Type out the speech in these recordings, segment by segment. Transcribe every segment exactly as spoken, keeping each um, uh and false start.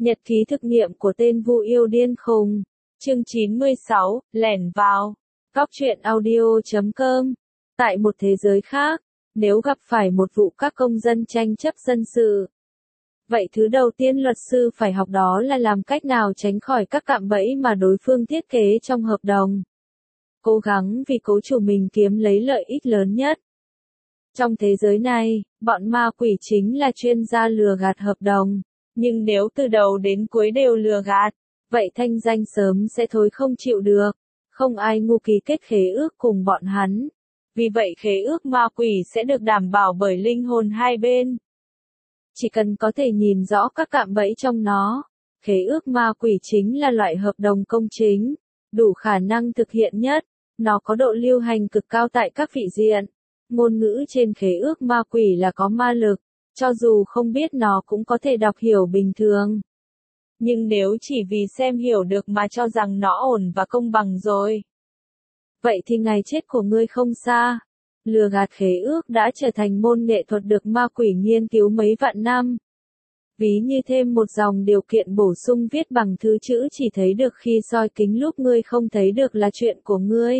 Nhật ký thực nghiệm của tên Vu Yêu Điên Khùng. Chương chín mươi sáu, lẻn vào. Góc truyện audio chấm com. Tại một thế giới khác, nếu gặp phải một vụ các công dân tranh chấp dân sự, vậy thứ đầu tiên luật sư phải học đó là làm cách nào tránh khỏi các cạm bẫy mà đối phương thiết kế trong hợp đồng. Cố gắng vì cố chủ mình kiếm lấy lợi ích lớn nhất. Trong thế giới này, bọn ma quỷ chính là chuyên gia lừa gạt hợp đồng. Nhưng nếu từ đầu đến cuối đều lừa gạt, vậy thanh danh sớm sẽ thối không chịu được. Không ai ngu ký kết khế ước cùng bọn hắn. Vì vậy khế ước ma quỷ sẽ được đảm bảo bởi linh hồn hai bên. Chỉ cần có thể nhìn rõ các cạm bẫy trong nó, khế ước ma quỷ chính là loại hợp đồng công chính, đủ khả năng thực hiện nhất. Nó có độ lưu hành cực cao tại các vị diện. Ngôn ngữ trên khế ước ma quỷ là có ma lực. Cho dù không biết nó cũng có thể đọc hiểu bình thường. Nhưng nếu chỉ vì xem hiểu được mà cho rằng nó ổn và công bằng rồi, vậy thì ngày chết của ngươi không xa. Lừa gạt khế ước đã trở thành môn nghệ thuật được ma quỷ nghiên cứu mấy vạn năm. Ví như thêm một dòng điều kiện bổ sung viết bằng thứ chữ chỉ thấy được khi soi kính lúc ngươi không thấy được là chuyện của ngươi.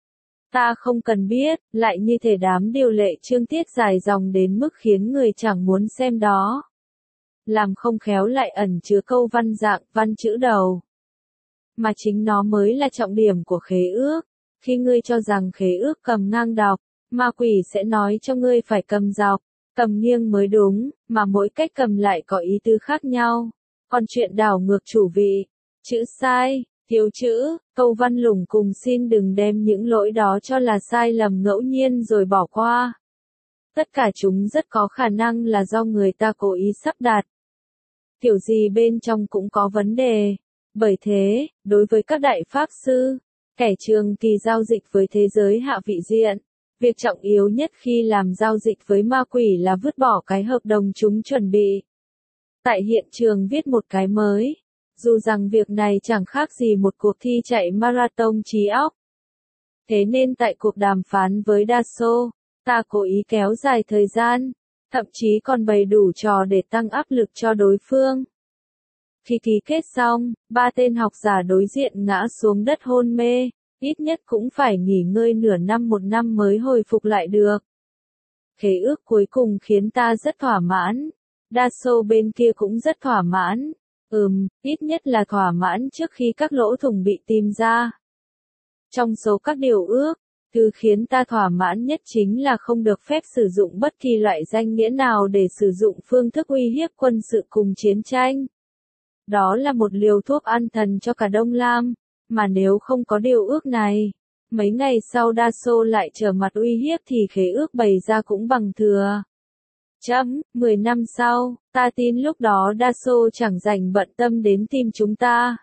Ta không cần biết, lại như thể đám điều lệ chương tiết dài dòng đến mức khiến người chẳng muốn xem đó. Làm không khéo lại ẩn chứa câu văn dạng, văn chữ đầu. Mà chính nó mới là trọng điểm của khế ước. Khi ngươi cho rằng khế ước cầm ngang đọc, ma quỷ sẽ nói cho ngươi phải cầm dọc, cầm nghiêng mới đúng, mà mỗi cách cầm lại có ý tứ khác nhau. Còn chuyện đảo ngược chủ vị, chữ sai, thiếu chữ, câu văn lủng cùng xin đừng đem những lỗi đó cho là sai lầm ngẫu nhiên rồi bỏ qua. Tất cả chúng rất có khả năng là do người ta cố ý sắp đặt. Kiểu gì bên trong cũng có vấn đề. Bởi thế, đối với các đại pháp sư, kẻ trường kỳ giao dịch với thế giới hạ vị diện, việc trọng yếu nhất khi làm giao dịch với ma quỷ là vứt bỏ cái hợp đồng chúng chuẩn bị. Tại hiện trường viết một cái mới. Dù rằng việc này chẳng khác gì một cuộc thi chạy marathon trí óc. Thế nên tại cuộc đàm phán với Dassault, ta cố ý kéo dài thời gian, thậm chí còn bày đủ trò để tăng áp lực cho đối phương. Khi ký kết xong, ba tên học giả đối diện ngã xuống đất hôn mê, ít nhất cũng phải nghỉ ngơi nửa năm một năm mới hồi phục lại được. Khế ước cuối cùng khiến ta rất thỏa mãn. Dassault bên kia cũng rất thỏa mãn. Ừm, ít nhất là thỏa mãn trước khi các lỗ thủng bị tìm ra. Trong số các điều ước, thứ khiến ta thỏa mãn nhất chính là không được phép sử dụng bất kỳ loại danh nghĩa nào để sử dụng phương thức uy hiếp quân sự cùng chiến tranh. Đó là một liều thuốc an thần cho cả Đông Lam, mà nếu không có điều ước này, mấy ngày sau Dassault lại trở mặt uy hiếp thì khế ước bày ra cũng bằng thừa. Chấm, mười năm sau, ta tin lúc đó Dassault chẳng dành bận tâm đến tìm chúng ta.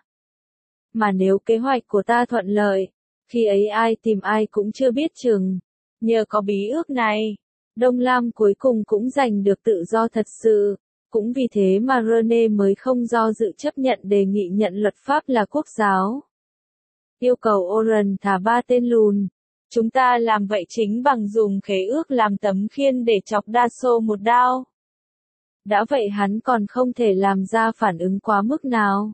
Mà nếu kế hoạch của ta thuận lợi, khi ấy ai tìm ai cũng chưa biết chừng. Nhờ có bí ước này, Đông Lam cuối cùng cũng giành được tự do thật sự. Cũng vì thế mà Rene mới không do dự chấp nhận đề nghị nhận luật pháp là quốc giáo. Yêu cầu Oren thả ba tên lùn. Chúng ta làm vậy chính bằng dùng khế ước làm tấm khiên để chọc Dassault một đao. Đã vậy hắn còn không thể làm ra phản ứng quá mức nào.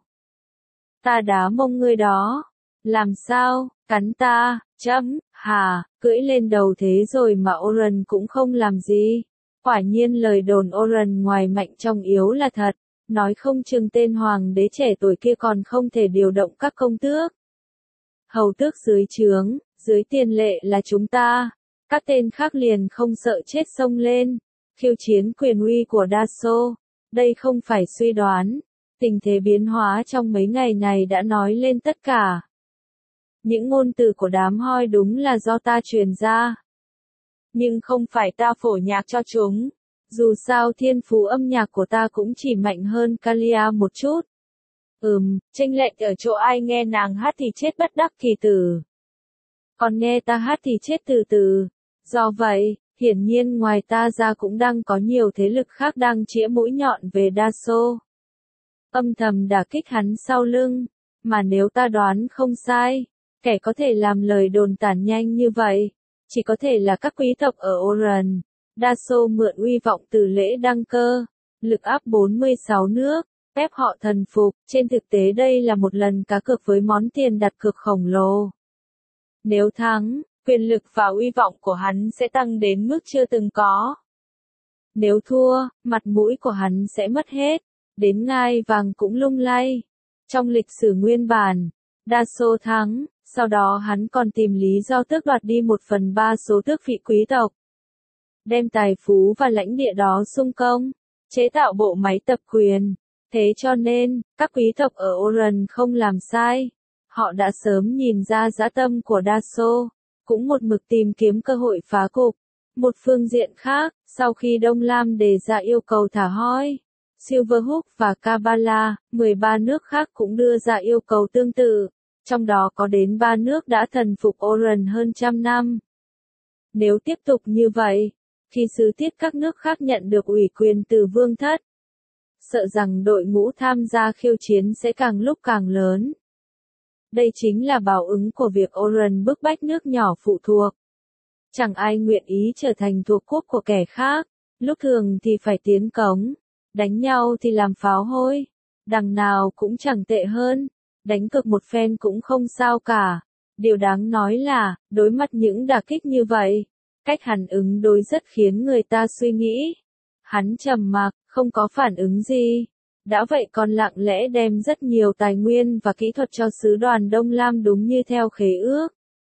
Ta đá mông ngươi đó. Làm sao, cắn ta, chấm, hà, cưỡi lên đầu thế rồi mà Oren cũng không làm gì. Quả nhiên lời đồn Oren ngoài mạnh trong yếu là thật. Nói không chừng tên hoàng đế trẻ tuổi kia còn không thể điều động các công tước. Hầu tước dưới trướng. Dưới tiền lệ là chúng ta, các tên khác liền không sợ chết xông lên, khiêu chiến quyền uy của Dassault. Đây không phải suy đoán, tình thế biến hóa trong mấy ngày này đã nói lên tất cả. Những ngôn từ của đám hoi đúng là do ta truyền ra. Nhưng không phải ta phổ nhạc cho chúng, dù sao thiên phú âm nhạc của ta cũng chỉ mạnh hơn Kalia một chút. Ừm, chênh lệch ở chỗ ai nghe nàng hát thì chết bất đắc kỳ tử. Còn nghe ta hát thì chết từ từ. Do vậy, hiển nhiên ngoài ta ra cũng đang có nhiều thế lực khác đang chĩa mũi nhọn về Dassault. Âm thầm đả kích hắn sau lưng. Mà nếu ta đoán không sai, kẻ có thể làm lời đồn tản nhanh như vậy, chỉ có thể là các quý tộc ở Oren. Dassault mượn uy vọng từ lễ đăng cơ, lực áp bốn mươi sáu nước, ép họ thần phục, trên thực tế đây là một lần cá cược với món tiền đặt cược khổng lồ. Nếu thắng, quyền lực và uy vọng của hắn sẽ tăng đến mức chưa từng có. Nếu thua, mặt mũi của hắn sẽ mất hết, đến ngai vàng cũng lung lay. Trong lịch sử nguyên bản, Daso thắng, sau đó hắn còn tìm lý do tước đoạt đi một phần ba số tước vị quý tộc. Đem tài phú và lãnh địa đó xung công, chế tạo bộ máy tập quyền. Thế cho nên, các quý tộc ở Oran không làm sai. Họ đã sớm nhìn ra dã tâm của Daso, cũng một mực tìm kiếm cơ hội phá cục. Một phương diện khác, sau khi Đông Lam đề ra yêu cầu thả Hoi, Silverhook và Kabbalah, mười ba nước khác cũng đưa ra yêu cầu tương tự, trong đó có đến ba nước đã thần phục Oran hơn trăm năm. Nếu tiếp tục như vậy, khi sứ tiết các nước khác nhận được ủy quyền từ vương thất, sợ rằng đội ngũ tham gia khiêu chiến sẽ càng lúc càng lớn. Đây chính là báo ứng của việc Oran bức bách nước nhỏ phụ thuộc. Chẳng ai nguyện ý trở thành thuộc quốc của kẻ khác, lúc thường thì phải tiến cống, đánh nhau thì làm pháo hôi, đằng nào cũng chẳng tệ hơn, đánh cược một phen cũng không sao cả. Điều đáng nói là, đối mặt những đả kích như vậy, cách hắn ứng đối rất khiến người ta suy nghĩ. Hắn trầm mặc, không có phản ứng gì. Đã vậy còn lặng lẽ đem rất nhiều tài nguyên và kỹ thuật cho sứ đoàn Đông Lam đúng như theo khế ước.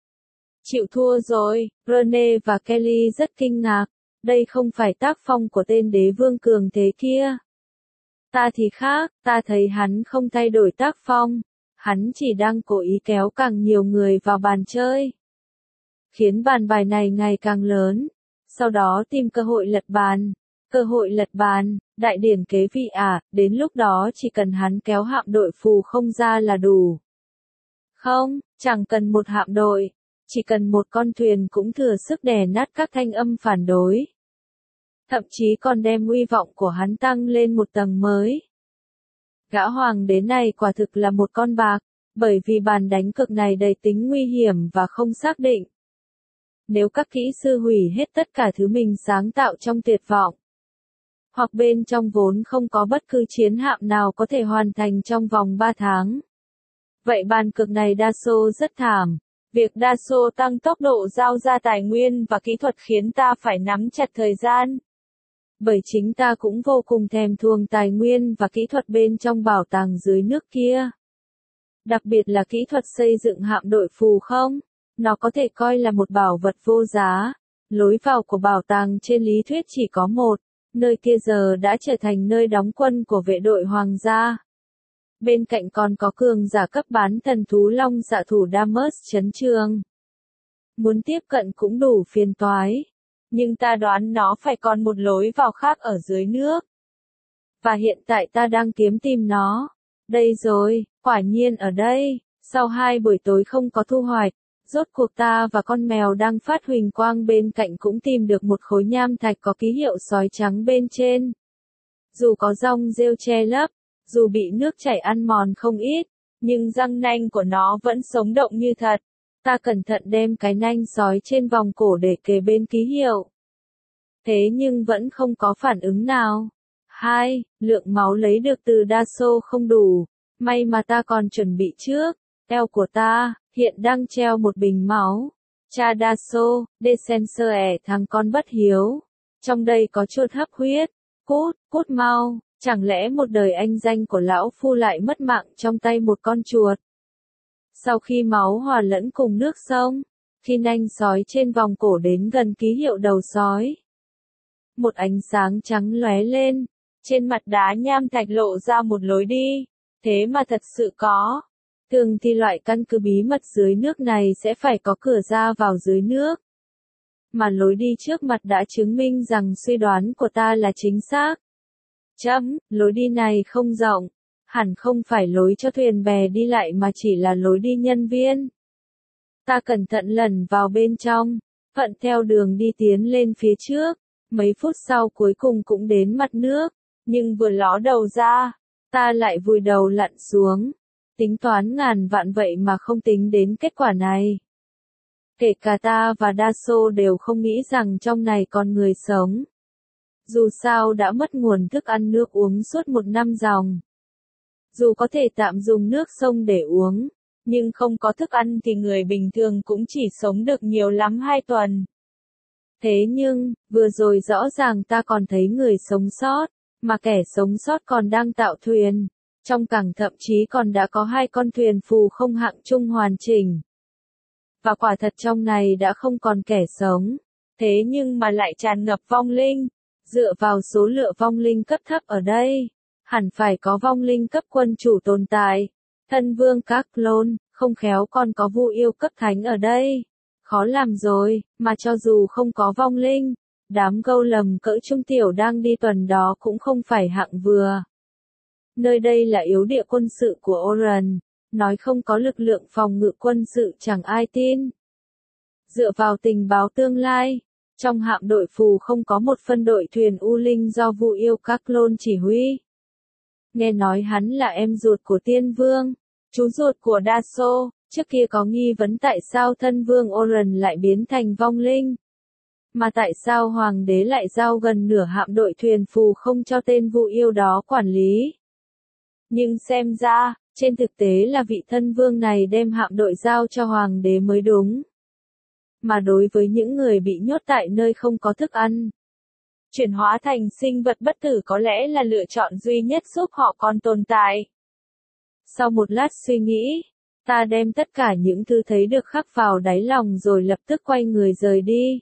Chịu thua rồi, Rene và Kelly rất kinh ngạc. Đây không phải tác phong của tên đế vương cường thế kia. Ta thì khác, ta thấy hắn không thay đổi tác phong. Hắn chỉ đang cố ý kéo càng nhiều người vào bàn chơi. Khiến bàn bài này ngày càng lớn. Sau đó tìm cơ hội lật bàn. Cơ hội lật bàn, đại điển kế vị à, đến lúc đó chỉ cần hắn kéo hạm đội phù không ra là đủ. Không, chẳng cần một hạm đội, chỉ cần một con thuyền cũng thừa sức đè nát các thanh âm phản đối. Thậm chí còn đem uy vọng của hắn tăng lên một tầng mới. Gã hoàng đế này quả thực là một con bạc, bởi vì bàn đánh cược này đầy tính nguy hiểm và không xác định. Nếu các kỹ sư hủy hết tất cả thứ mình sáng tạo trong tuyệt vọng, hoặc bên trong vốn không có bất cứ chiến hạm nào có thể hoàn thành trong vòng ba tháng. Vậy bàn cược này Daso rất thảm. Việc Daso tăng tốc độ giao ra tài nguyên và kỹ thuật khiến ta phải nắm chặt thời gian. Bởi chính ta cũng vô cùng thèm thuồng tài nguyên và kỹ thuật bên trong bảo tàng dưới nước kia. Đặc biệt là kỹ thuật xây dựng hạm đội phù không, nó có thể coi là một bảo vật vô giá. Lối vào của bảo tàng trên lý thuyết chỉ có một. Nơi kia giờ đã trở thành nơi đóng quân của vệ đội hoàng gia. Bên cạnh còn có cường giả cấp bán thần thú long xạ thủ Damus trấn trường. Muốn tiếp cận cũng đủ phiền toái. Nhưng ta đoán nó phải còn một lối vào khác ở dưới nước. Và hiện tại ta đang kiếm tìm nó. Đây rồi, quả nhiên ở đây. Sau hai buổi tối không có thu hoạch, rốt cuộc ta và con mèo đang phát huỳnh quang bên cạnh cũng tìm được một khối nham thạch có ký hiệu sói trắng bên trên. Dù có rong rêu che lấp, dù bị nước chảy ăn mòn không ít, nhưng răng nanh của nó vẫn sống động như thật. Ta cẩn thận đem cái nanh sói trên vòng cổ để kề bên ký hiệu. Thế nhưng vẫn không có phản ứng nào. Hai, lượng máu lấy được từ Daso không đủ. May mà ta còn chuẩn bị trước. Eo của ta hiện đang treo một bình máu. Cha Daso, Descenser ẻ thằng con bất hiếu. Trong đây có chuột hấp huyết. Cút, cút mau. Chẳng lẽ một đời anh danh của lão phu lại mất mạng trong tay một con chuột? Sau khi máu hòa lẫn cùng nước sông, khi nanh sói trên vòng cổ đến gần ký hiệu đầu sói, một ánh sáng trắng lóe lên, trên mặt đá nham thạch lộ ra một lối đi, thế mà thật sự có. Thường thì loại căn cứ bí mật dưới nước này sẽ phải có cửa ra vào dưới nước. Mà lối đi trước mặt đã chứng minh rằng suy đoán của ta là chính xác. Chấm, lối đi này không rộng, hẳn không phải lối cho thuyền bè đi lại mà chỉ là lối đi nhân viên. Ta cẩn thận lẩn vào bên trong, thuận theo đường đi tiến lên phía trước, mấy phút sau cuối cùng cũng đến mặt nước, nhưng vừa ló đầu ra, ta lại vùi đầu lặn xuống. Tính toán ngàn vạn vậy mà không tính đến kết quả này. Kể cả ta và Daso đều không nghĩ rằng trong này còn người sống. Dù sao đã mất nguồn thức ăn nước uống suốt một năm dòng. Dù có thể tạm dùng nước sông để uống, nhưng không có thức ăn thì người bình thường cũng chỉ sống được nhiều lắm hai tuần. Thế nhưng, vừa rồi rõ ràng ta còn thấy người sống sót, mà kẻ sống sót còn đang tạo thuyền. Trong cảng thậm chí còn đã có hai con thuyền phù không hạng trung hoàn chỉnh. Và quả thật trong này đã không còn kẻ sống. Thế nhưng mà lại tràn ngập vong linh. Dựa vào số lượng vong linh cấp thấp ở đây, hẳn phải có vong linh cấp quân chủ tồn tại. Thân vương các clone, không khéo còn có vu yêu cấp thánh ở đây. Khó làm rồi, mà cho dù không có vong linh, đám gâu lầm cỡ trung tiểu đang đi tuần đó cũng không phải hạng vừa. Nơi đây là yếu địa quân sự của Oran, nói không có lực lượng phòng ngự quân sự chẳng ai tin. Dựa vào tình báo tương lai, trong hạm đội phù không có một phân đội thuyền U Linh do vu yêu các clone chỉ huy. Nghe nói hắn là em ruột của tiên vương, chú ruột của Daso, trước kia có nghi vấn tại sao thân vương Oran lại biến thành vong linh. Mà tại sao hoàng đế lại giao gần nửa hạm đội thuyền phù không cho tên vu yêu đó quản lý. Nhưng xem ra, trên thực tế là vị thân vương này đem hạm đội giao cho hoàng đế mới đúng. Mà đối với những người bị nhốt tại nơi không có thức ăn, chuyển hóa thành sinh vật bất tử có lẽ là lựa chọn duy nhất giúp họ còn tồn tại. Sau một lát suy nghĩ, ta đem tất cả những thứ thấy được khắc vào đáy lòng rồi lập tức quay người rời đi.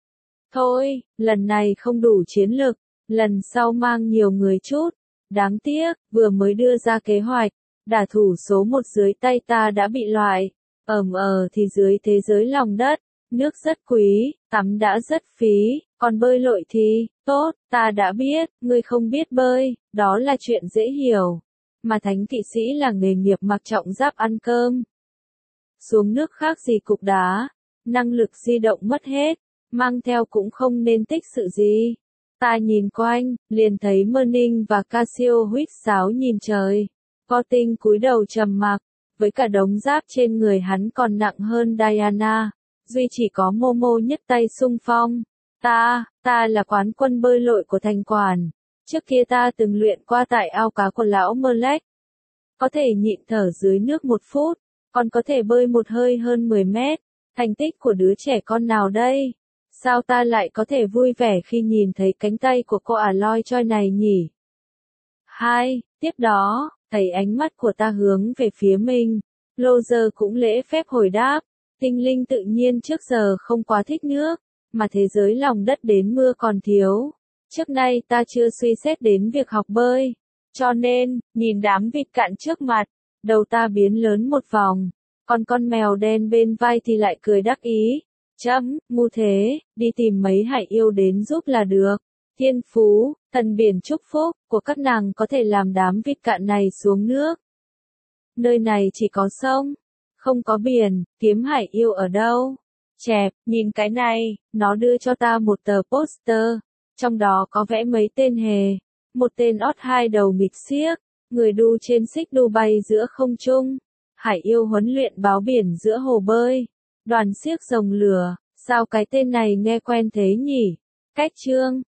Thôi, lần này không đủ chiến lực, lần sau mang nhiều người chút. Đáng tiếc, vừa mới đưa ra kế hoạch, đả thủ số một dưới tay ta đã bị loại. Ẩm ờ thì dưới thế giới lòng đất, nước rất quý, tắm đã rất phí, còn bơi lội thì, tốt, ta đã biết, ngươi không biết bơi, đó là chuyện dễ hiểu. Mà thánh kỵ sĩ là nghề nghiệp mặc trọng giáp ăn cơm. Xuống nước khác gì cục đá, năng lực di động mất hết, mang theo cũng không nên tích sự gì. Ta nhìn quanh, liền thấy Merning và Cassio huýt sáo nhìn trời. Potin cúi đầu trầm mặc, với cả đống giáp trên người hắn còn nặng hơn Diana. Duy chỉ có Momo nhất tay xung phong. Ta, ta là quán quân bơi lội của thành quản. Trước kia ta từng luyện qua tại ao cá của lão Merlek. Có thể nhịn thở dưới nước một phút, còn có thể bơi một hơi hơn mười mét. Thành tích của đứa trẻ con nào đây? Sao ta lại có thể vui vẻ khi nhìn thấy cánh tay của cô Aloy Choi này nhỉ? Hai, tiếp đó, thấy ánh mắt của ta hướng về phía mình. Roger cũng lễ phép hồi đáp. Tinh linh tự nhiên trước giờ không quá thích nước, mà thế giới lòng đất đến mưa còn thiếu. Trước nay ta chưa suy xét đến việc học bơi. Cho nên, nhìn đám vịt cạn trước mặt, đầu ta biến lớn một vòng. Còn con mèo đen bên vai thì lại cười đắc ý. Chấm, ngu thế, đi tìm mấy hải yêu đến giúp là được. Thiên phú, thần biển chúc phúc của các nàng có thể làm đám vịt cạn này xuống nước. Nơi này chỉ có sông, không có biển, kiếm hải yêu ở đâu? Chẹp, nhìn cái này, nó đưa cho ta một tờ poster, trong đó có vẽ mấy tên hề, một tên ót hai đầu nghịch xiếc, người đu trên xích đu bay giữa không trung, hải yêu huấn luyện báo biển giữa hồ bơi, đoàn xiếc rồng lửa, sao cái tên này nghe quen thế nhỉ? Cách chương